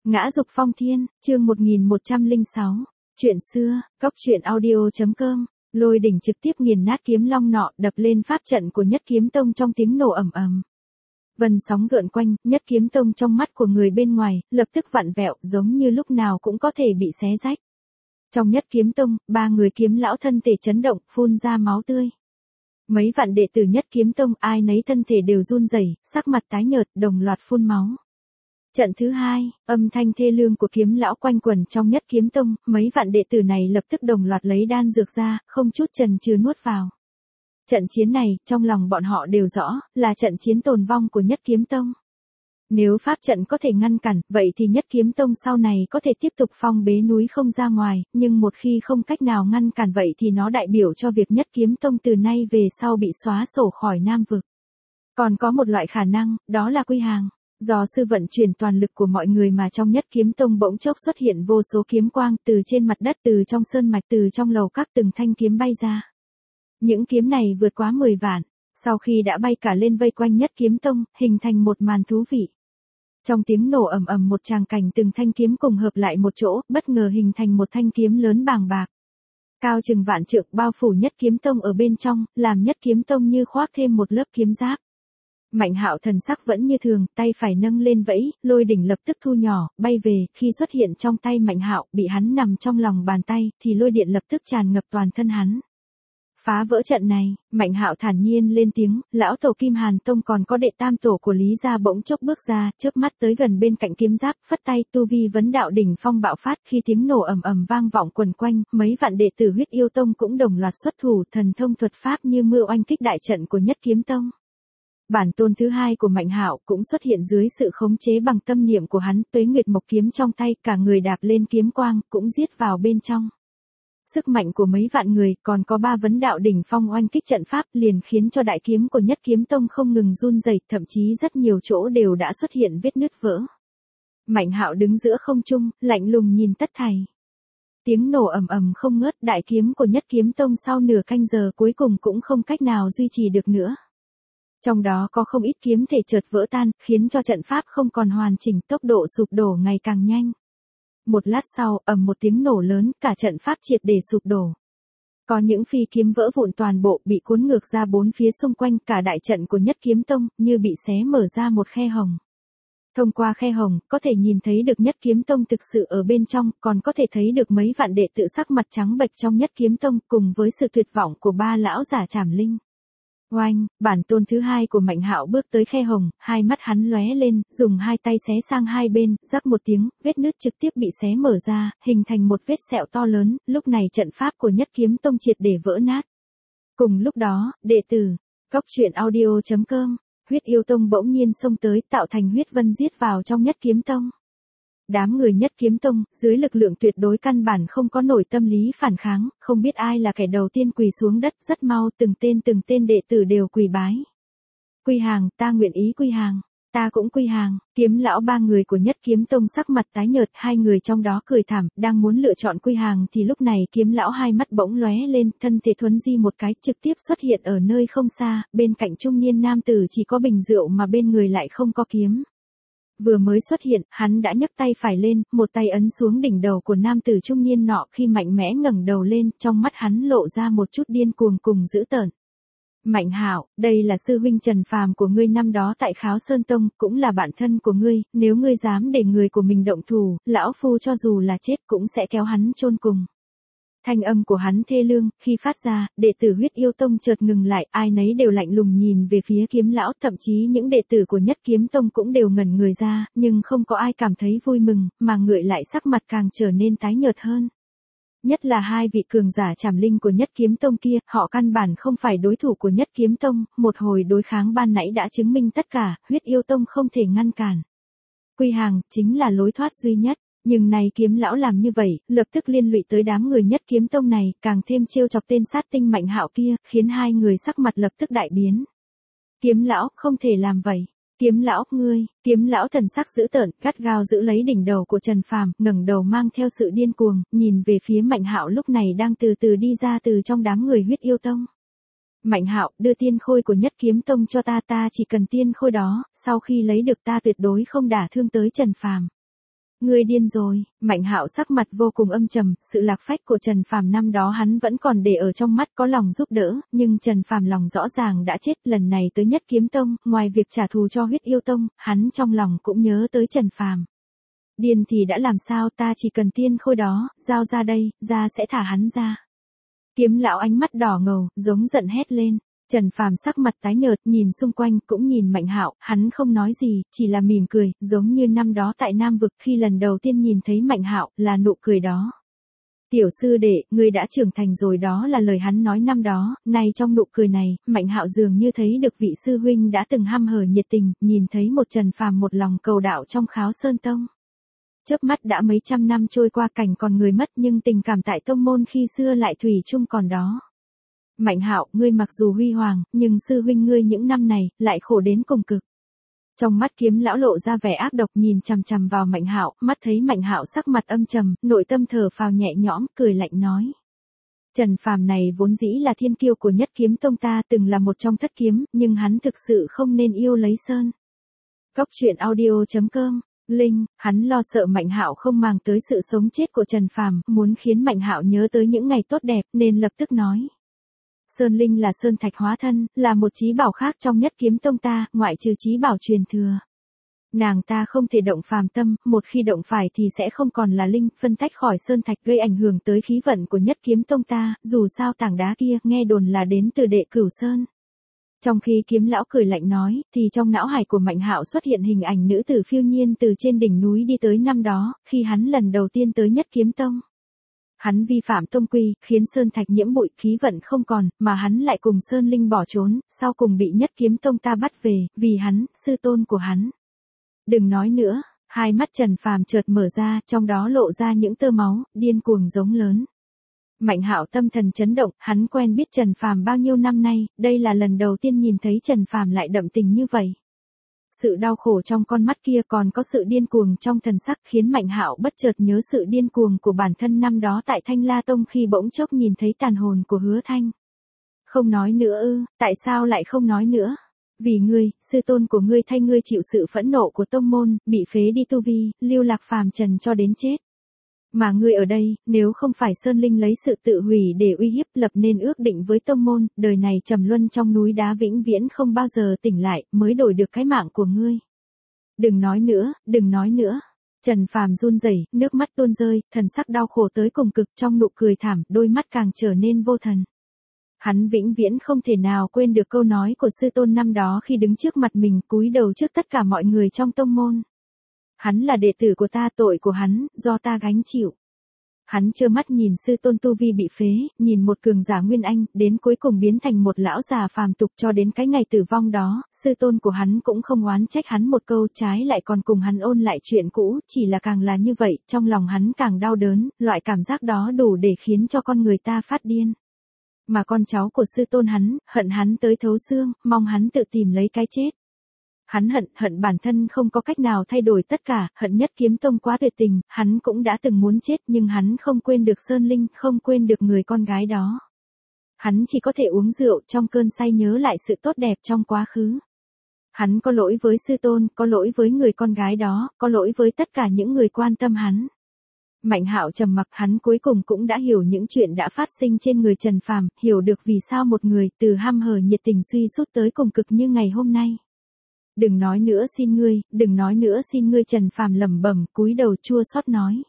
Ngã dục phong thiên, chương 1106. Chuyện xưa, cốc truyện audio.com. Lôi đỉnh trực tiếp nghiền nát kiếm long nọ, đập lên pháp trận của Nhất Kiếm Tông trong tiếng nổ ầm ầm. Vân sóng gợn quanh, Nhất Kiếm Tông trong mắt của người bên ngoài, lập tức vặn vẹo, giống như lúc nào cũng có thể bị xé rách. Trong Nhất Kiếm Tông, 3 người kiếm lão thân thể chấn động, phun ra máu tươi. Mấy vạn đệ tử Nhất Kiếm Tông, ai nấy thân thể đều run rẩy, sắc mặt tái nhợt, đồng loạt phun máu. Trận thứ 2, âm thanh thê lương của kiếm lão quanh quẩn trong Nhất Kiếm Tông, mấy vạn đệ tử này lập tức đồng loạt lấy đan dược ra, không chút chần chừ nuốt vào. Trận chiến này, trong lòng bọn họ đều rõ, là trận chiến tồn vong của Nhất Kiếm Tông. Nếu pháp trận có thể ngăn cản, vậy thì Nhất Kiếm Tông sau này có thể tiếp tục phong bế núi không ra ngoài, nhưng một khi không cách nào ngăn cản vậy thì nó đại biểu cho việc Nhất Kiếm Tông từ nay về sau bị xóa sổ khỏi Nam Vực. Còn có một loại khả năng, đó là quy hàng. Do sư vận chuyển toàn lực của mọi người mà trong Nhất Kiếm Tông bỗng chốc xuất hiện vô số kiếm quang từ trên mặt đất, từ trong sơn mạch, từ trong lầu các, từng thanh kiếm bay ra. Những kiếm này vượt quá 10 vạn, sau khi đã bay cả lên vây quanh Nhất Kiếm Tông, hình thành một màn thú vị. Trong tiếng nổ ầm ầm một tràng cảnh từng thanh kiếm cùng hợp lại một chỗ, bất ngờ hình thành một thanh kiếm lớn bàng bạc. Cao chừng vạn trượng bao phủ Nhất Kiếm Tông ở bên trong, làm Nhất Kiếm Tông như khoác thêm một lớp kiếm giáp. Mạnh Hạo thần sắc vẫn như thường, tay phải nâng lên vẫy, lôi đỉnh lập tức thu nhỏ, bay về, khi xuất hiện trong tay Mạnh Hạo, bị hắn nằm trong lòng bàn tay, thì lôi điện lập tức tràn ngập toàn thân hắn. Phá vỡ trận này, Mạnh Hạo thản nhiên lên tiếng, lão tổ Kim Hàn Tông còn có đệ tam tổ của Lý gia bỗng chốc bước ra, chớp mắt tới gần bên cạnh kiếm giáp, phất tay, tu vi vấn đạo đỉnh phong bạo phát, khi tiếng nổ ầm ầm vang vọng quần quanh, mấy vạn đệ tử Huyết Yêu Tông cũng đồng loạt xuất thủ, thần thông thuật pháp như mưa oanh kích đại trận của Nhất Kiếm Tông. Bản tôn thứ 2 của Mạnh Hạo cũng xuất hiện dưới sự khống chế bằng tâm niệm của hắn, Tuế Nguyệt Mộc kiếm trong tay, cả người đạp lên kiếm quang, cũng giết vào bên trong. Sức mạnh của mấy vạn người, còn có 3 vấn đạo đỉnh phong oanh kích trận pháp, liền khiến cho đại kiếm của Nhất Kiếm Tông không ngừng run rẩy, thậm chí rất nhiều chỗ đều đã xuất hiện vết nứt vỡ. Mạnh Hạo đứng giữa không trung, lạnh lùng nhìn tất thảy. Tiếng nổ ầm ầm không ngớt, đại kiếm của Nhất Kiếm Tông sau nửa canh giờ cuối cùng cũng không cách nào duy trì được nữa. Trong đó có không ít kiếm thể chợt vỡ tan, khiến cho trận pháp không còn hoàn chỉnh, tốc độ sụp đổ ngày càng nhanh. Một lát sau, ầm một tiếng nổ lớn, cả trận pháp triệt để sụp đổ. Có những phi kiếm vỡ vụn toàn bộ, bị cuốn ngược ra bốn phía xung quanh, cả đại trận của Nhất Kiếm Tông như bị xé mở ra một khe hồng. Thông qua khe hồng, có thể nhìn thấy được Nhất Kiếm Tông thực sự ở bên trong, còn có thể thấy được mấy vạn đệ tử sắc mặt trắng bệch trong Nhất Kiếm Tông, cùng với sự tuyệt vọng của 3 lão giả Trảm Linh. Oanh, bản tôn thứ 2 của Mạnh Hạo bước tới khe hồng, hai mắt hắn lóe lên, dùng hai tay xé sang hai bên, rắc một tiếng, vết nứt trực tiếp bị xé mở ra, hình thành một vết sẹo to lớn, lúc này trận pháp của Nhất Kiếm Tông triệt để vỡ nát. Cùng lúc đó, đệ tử, cốc truyện audio.com, Huyết Yêu Tông bỗng nhiên xông tới, tạo thành huyết vân giết vào trong Nhất Kiếm Tông. Đám người Nhất Kiếm Tông, dưới lực lượng tuyệt đối căn bản không có nổi tâm lý phản kháng, không biết ai là kẻ đầu tiên quỳ xuống đất, rất mau từng tên đệ tử đều quỳ bái. Quy hàng, ta nguyện ý quy hàng, ta cũng quy hàng. Kiếm lão 3 người của Nhất Kiếm Tông sắc mặt tái nhợt, 2 người trong đó cười thảm, đang muốn lựa chọn quy hàng thì lúc này kiếm lão hai mắt bỗng lóe lên, thân thể thuấn di một cái, trực tiếp xuất hiện ở nơi không xa, bên cạnh trung niên nam tử chỉ có bình rượu mà bên người lại không có kiếm. Vừa mới xuất hiện, hắn đã nhấc tay phải lên, một tay ấn xuống đỉnh đầu của nam tử trung niên nọ, khi mạnh mẽ ngẩng đầu lên, trong mắt hắn lộ ra một chút điên cuồng cùng dữ tợn. Mạnh Hạo, đây là sư huynh Trần Phàm của ngươi năm đó tại Kháo Sơn Tông, cũng là bạn thân của ngươi, nếu ngươi dám để người của mình động thủ, lão phu cho dù là chết cũng sẽ kéo hắn chôn cùng. Thanh âm của hắn thê lương, khi phát ra, đệ tử Huyết Yêu Tông chợt ngừng lại, ai nấy đều lạnh lùng nhìn về phía kiếm lão, thậm chí những đệ tử của Nhất Kiếm Tông cũng đều ngẩn người ra, nhưng không có ai cảm thấy vui mừng, mà ngược lại sắc mặt càng trở nên tái nhợt hơn. Nhất là 2 vị cường giả Trảm Linh của Nhất Kiếm Tông kia, họ căn bản không phải đối thủ của Nhất Kiếm Tông, một hồi đối kháng ban nãy đã chứng minh tất cả, Huyết Yêu Tông không thể ngăn cản. Quy hàng, chính là lối thoát duy nhất. Nhưng này kiếm lão làm như vậy, lập tức liên lụy tới đám người Nhất Kiếm Tông này, càng thêm trêu chọc tên sát tinh Mạnh Hạo kia, khiến 2 người sắc mặt lập tức đại biến. Kiếm lão, không thể làm vậy. Kiếm lão, ngươi, kiếm lão thần sắc dữ tợn, gắt gao giữ lấy đỉnh đầu của Trần Phàm, ngẩng đầu mang theo sự điên cuồng, nhìn về phía Mạnh Hạo lúc này đang từ từ đi ra từ trong đám người Huyết Yêu Tông. Mạnh Hạo, đưa tiên khôi của Nhất Kiếm Tông cho ta, ta chỉ cần tiên khôi đó, sau khi lấy được ta tuyệt đối không đả thương tới Trần Phàm. Ngươi điên rồi, Mạnh Hạo sắc mặt vô cùng âm trầm, sự lạc phách của Trần Phàm năm đó hắn vẫn còn để ở trong mắt, có lòng giúp đỡ, nhưng Trần Phàm lòng rõ ràng đã chết, lần này tới Nhất Kiếm Tông, ngoài việc trả thù cho Huyết Yêu Tông, hắn trong lòng cũng nhớ tới Trần Phàm. Điên thì đã làm sao, ta chỉ cần tiên khôi đó, giao ra đây, ra sẽ thả hắn ra. Kiếm lão ánh mắt đỏ ngầu, giống giận hét lên. Trần Phàm sắc mặt tái nhợt, nhìn xung quanh, cũng nhìn Mạnh Hạo, hắn không nói gì, chỉ là mỉm cười, giống như năm đó tại Nam Vực khi lần đầu tiên nhìn thấy Mạnh Hạo, là nụ cười đó. Tiểu sư đệ, ngươi đã trưởng thành rồi, đó là lời hắn nói năm đó, nay trong nụ cười này, Mạnh Hạo dường như thấy được vị sư huynh đã từng hăm hở nhiệt tình, nhìn thấy một Trần Phàm một lòng cầu đạo trong Kháo Sơn Tông. Chớp mắt đã mấy trăm năm trôi qua, cảnh còn người mất, nhưng tình cảm tại tông môn khi xưa lại thủy chung còn đó. Mạnh Hạo, ngươi mặc dù huy hoàng, nhưng sư huynh ngươi những năm này, lại khổ đến cùng cực. Trong mắt Kiếm lão lộ ra vẻ ác độc, nhìn chằm chằm vào Mạnh Hạo, mắt thấy Mạnh Hạo sắc mặt âm trầm, nội tâm thở phào nhẹ nhõm, cười lạnh nói. Trần Phàm này vốn dĩ là thiên kiêu của Nhất Kiếm Tông ta, từng là một trong thất kiếm, nhưng hắn thực sự không nên yêu lấy Sơn. Cóc truyện audio.com Linh, hắn lo sợ Mạnh Hạo không màng tới sự sống chết của Trần Phàm, muốn khiến Mạnh Hạo nhớ tới những ngày tốt đẹp, nên lập tức nói. Sơn Linh là sơn thạch hóa thân, là một chí bảo khác trong Nhất Kiếm Tông ta, ngoại trừ chí bảo truyền thừa. Nàng ta không thể động phàm tâm, một khi động phải thì sẽ không còn là linh, phân tách khỏi sơn thạch, gây ảnh hưởng tới khí vận của Nhất Kiếm Tông ta, dù sao tảng đá kia, nghe đồn là đến từ Đệ Cửu Sơn. Trong khi Kiếm lão cười lạnh nói, thì trong não hải của Mạnh Hạo xuất hiện hình ảnh nữ tử phiêu nhiên từ trên đỉnh núi đi tới năm đó, khi hắn lần đầu tiên tới Nhất Kiếm Tông. Hắn vi phạm tông quy, khiến sơn thạch nhiễm bụi, khí vận không còn, mà hắn lại cùng Sơn Linh bỏ trốn, sau cùng bị Nhất Kiếm Tông ta bắt về, vì hắn, sư tôn của hắn. Đừng nói nữa, hai mắt Trần Phàm chợt mở ra, trong đó lộ ra những tơ máu, điên cuồng giống lớn. Mạnh Hạo tâm thần chấn động, hắn quen biết Trần Phàm bao nhiêu năm nay, đây là lần đầu tiên nhìn thấy Trần Phàm lại đậm tình như vậy. Sự đau khổ trong con mắt kia còn có sự điên cuồng trong thần sắc, khiến Mạnh Hạo bất chợt nhớ sự điên cuồng của bản thân năm đó tại Thanh La Tông khi bỗng chốc nhìn thấy tàn hồn của Hứa Thanh. Không nói nữa ư, tại sao lại không nói nữa? Vì ngươi, sư tôn của ngươi thay ngươi chịu sự phẫn nộ của tông môn, bị phế đi tu vi, lưu lạc phàm trần cho đến chết. Mà ngươi ở đây, nếu không phải Sơn Linh lấy sự tự hủy để uy hiếp, lập nên ước định với tông môn, đời này trầm luân trong núi đá vĩnh viễn không bao giờ tỉnh lại, mới đổi được cái mạng của ngươi. Đừng nói nữa, đừng nói nữa. Trần Phàm run rẩy, nước mắt tuôn rơi, thần sắc đau khổ tới cùng cực, trong nụ cười thảm, đôi mắt càng trở nên vô thần. Hắn vĩnh viễn không thể nào quên được câu nói của sư tôn năm đó khi đứng trước mặt mình, cúi đầu trước tất cả mọi người trong tông môn. Hắn là đệ tử của ta, tội của hắn, do ta gánh chịu. Hắn trơ mắt nhìn sư tôn tu vi bị phế, nhìn một cường giả Nguyên Anh, đến cuối cùng biến thành một lão già phàm tục, cho đến cái ngày tử vong đó, sư tôn của hắn cũng không oán trách hắn một câu, trái lại còn cùng hắn ôn lại chuyện cũ, chỉ là càng là như vậy, trong lòng hắn càng đau đớn, loại cảm giác đó đủ để khiến cho con người ta phát điên. Mà con cháu của sư tôn hắn, hận hắn tới thấu xương, mong hắn tự tìm lấy cái chết. Hắn hận bản thân không có cách nào thay đổi tất cả, hận Nhất Kiếm Tông quá tuyệt tình, hắn cũng đã từng muốn chết nhưng hắn không quên được Sơn Linh, không quên được người con gái đó. Hắn chỉ có thể uống rượu trong cơn say nhớ lại sự tốt đẹp trong quá khứ. Hắn có lỗi với sư tôn, có lỗi với người con gái đó, có lỗi với tất cả những người quan tâm hắn. Mạnh Hạo trầm mặc, hắn cuối cùng cũng đã hiểu những chuyện đã phát sinh trên người Trần Phàm, hiểu được vì sao một người từ hăm hở nhiệt tình suy sút tới cùng cực như ngày hôm nay. Đừng nói nữa xin ngươi, đừng nói nữa xin ngươi, Trần Phàm lẩm bẩm, cúi đầu chua xót nói.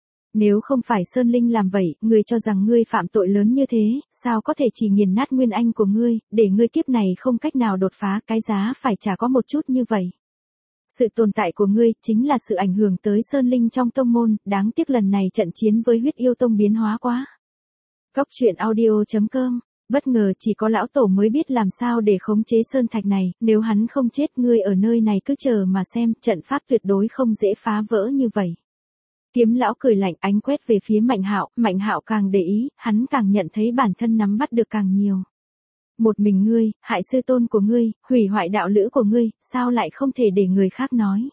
Nếu không phải Sơn Linh làm vậy, ngươi cho rằng ngươi phạm tội lớn như thế, sao có thể chỉ nghiền nát nguyên anh của ngươi, để ngươi kiếp này không cách nào đột phá, cái giá phải trả có một chút như vậy. Sự tồn tại của ngươi, chính là sự ảnh hưởng tới Sơn Linh trong tông môn, đáng tiếc lần này trận chiến với Huyết Yêu Tông biến hóa quá. Cóc truyện audio.com Bất ngờ chỉ có lão tổ mới biết làm sao để khống chế sơn thạch này, nếu hắn không chết, ngươi ở nơi này cứ chờ mà xem, trận pháp tuyệt đối không dễ phá vỡ như vậy. Kiếm lão cười lạnh, ánh quét về phía Mạnh Hạo càng để ý, hắn càng nhận thấy bản thân nắm bắt được càng nhiều. Một mình ngươi, hại sư tôn của ngươi, hủy hoại đạo lữ của ngươi, sao lại không thể để người khác nói.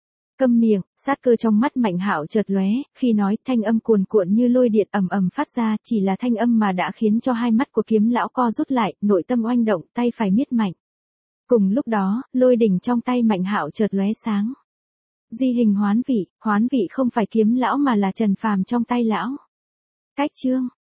Câm miệng, sát cơ trong mắt Mạnh Hạo chợt lóe, khi nói, thanh âm cuồn cuộn như lôi điện ầm ầm phát ra, chỉ là thanh âm mà đã khiến cho hai mắt của Kiếm lão co rút lại, nội tâm oanh động, tay phải miết mạnh. Cùng lúc đó, lôi đỉnh trong tay Mạnh Hạo chợt lóe sáng. Di hình hoán vị không phải kiếm lão mà là Trần Phàm trong tay lão. Cách chương